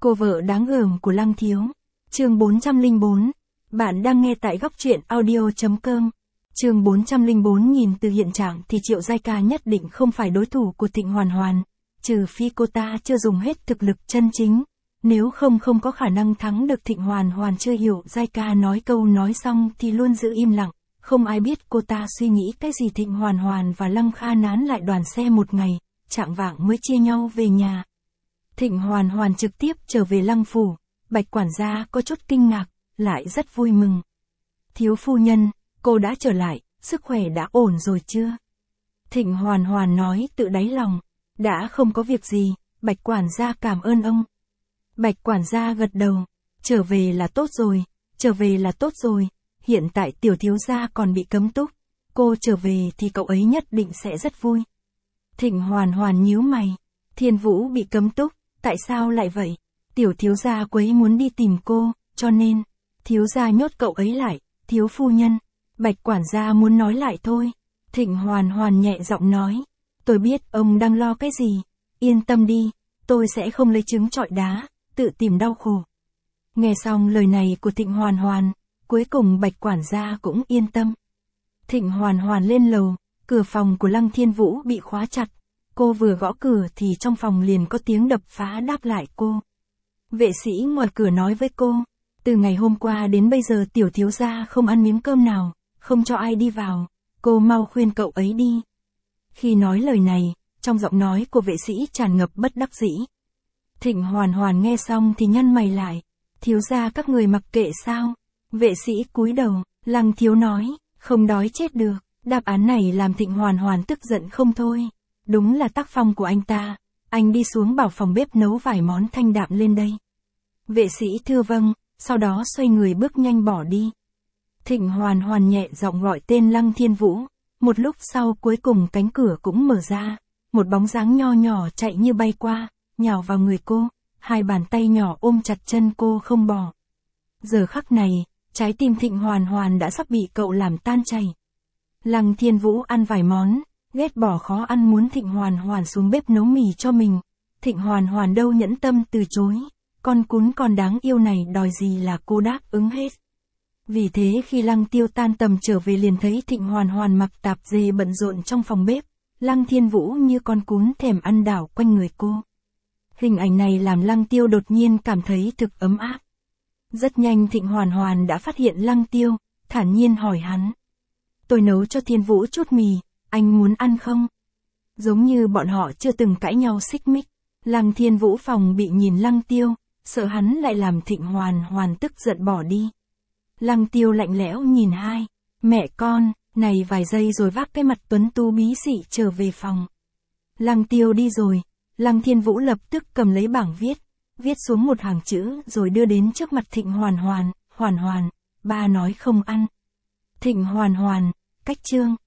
Cô vợ đáng gờm của Lăng Thiếu. Chương 404. Bạn đang nghe tại góc truyện audio.com. Chương 404. Nhìn từ hiện trạng thì Triệu Giai Ca nhất định không phải đối thủ của Thịnh Hoàn Hoàn, trừ phi cô ta chưa dùng hết thực lực chân chính. Nếu không có khả năng thắng được Thịnh Hoàn Hoàn. Chưa hiểu Giai Ca nói câu nói xong thì luôn giữ im lặng, không ai biết cô ta suy nghĩ cái gì. Thịnh Hoàn Hoàn và Lăng Kha Nán lại đoàn xe một ngày, chạng vạng mới chia nhau về nhà. Thịnh Hoàn Hoàn trực tiếp trở về Lăng phủ, Bạch quản gia có chút kinh ngạc, lại rất vui mừng. Thiếu phu nhân, cô đã trở lại, sức khỏe đã ổn rồi chưa? Thịnh Hoàn Hoàn nói tự đáy lòng, đã không có việc gì, Bạch quản gia cảm ơn ông. Bạch quản gia gật đầu, trở về là tốt rồi, trở về là tốt rồi, hiện tại tiểu thiếu gia còn bị cấm túc, cô trở về thì cậu ấy nhất định sẽ rất vui. Thịnh Hoàn Hoàn nhíu mày, Thiên Vũ bị cấm túc, tại sao lại vậy? Tiểu thiếu gia quấy muốn đi tìm cô, cho nên, thiếu gia nhốt cậu ấy lại, thiếu phu nhân. Bạch quản gia muốn nói lại thôi. Thịnh Hoàn Hoàn nhẹ giọng nói, tôi biết ông đang lo cái gì, yên tâm đi, tôi sẽ không lấy trứng trọi đá, tự tìm đau khổ. Nghe xong lời này của Thịnh Hoàn Hoàn, cuối cùng Bạch quản gia cũng yên tâm. Thịnh Hoàn Hoàn lên lầu, cửa phòng của Lăng Thiên Vũ bị khóa chặt. Cô vừa gõ cửa thì trong phòng liền có tiếng đập phá đáp lại cô. Vệ sĩ ngoài cửa nói với cô, từ ngày hôm qua đến bây giờ tiểu thiếu gia không ăn miếng cơm nào, không cho ai đi vào, cô mau khuyên cậu ấy đi. Khi nói lời này, trong giọng nói của vệ sĩ tràn ngập bất đắc dĩ. Thịnh Hoàn Hoàn nghe xong thì nhăn mày lại, thiếu gia các người mặc kệ sao? Vệ sĩ cúi đầu, Lăng thiếu nói, không đói chết được. Đáp án này làm Thịnh Hoàn Hoàn tức giận không thôi. Đúng là tác phong của anh ta, anh đi xuống bảo phòng bếp nấu vài món thanh đạm lên đây. Vệ sĩ thưa vâng, sau đó xoay người bước nhanh bỏ đi. Thịnh Hoàn Hoàn nhẹ giọng gọi tên Lăng Thiên Vũ, một lúc sau cuối cùng cánh cửa cũng mở ra, một bóng dáng nho nhỏ chạy như bay qua, nhào vào người cô, hai bàn tay nhỏ ôm chặt chân cô không bỏ. Giờ khắc này, trái tim Thịnh Hoàn Hoàn đã sắp bị cậu làm tan chảy. Lăng Thiên Vũ ăn vài món, ghét bỏ khó ăn muốn Thịnh Hoàn Hoàn xuống bếp nấu mì cho mình. Thịnh Hoàn Hoàn đâu nhẫn tâm từ chối, con cún con đáng yêu này đòi gì là cô đáp ứng hết. Vì thế khi Lăng Tiêu tan tầm trở về liền thấy Thịnh Hoàn Hoàn mặc tạp dề bận rộn trong phòng bếp, Lăng Thiên Vũ như con cún thèm ăn đảo quanh người cô. Hình ảnh này làm Lăng Tiêu đột nhiên cảm thấy thực ấm áp. Rất nhanh Thịnh Hoàn Hoàn đã phát hiện Lăng Tiêu, thản nhiên hỏi hắn. Tôi nấu cho Thiên Vũ chút mì, anh muốn ăn không? Giống như bọn họ chưa từng cãi nhau xích mích, Lăng Thiên Vũ phòng bị nhìn Lăng Tiêu, sợ hắn lại làm Thịnh Hoàn Hoàn tức giận bỏ đi. Lăng Tiêu lạnh lẽo nhìn hai mẹ con này vài giây rồi vác cái mặt tuấn tú bí xị trở về phòng. Lăng Tiêu đi rồi, Lăng Thiên Vũ lập tức cầm lấy bảng viết xuống một hàng chữ rồi đưa đến trước mặt Thịnh Hoàn Hoàn, Hoàn Hoàn, ba nói không ăn. Thịnh Hoàn Hoàn, cách chương.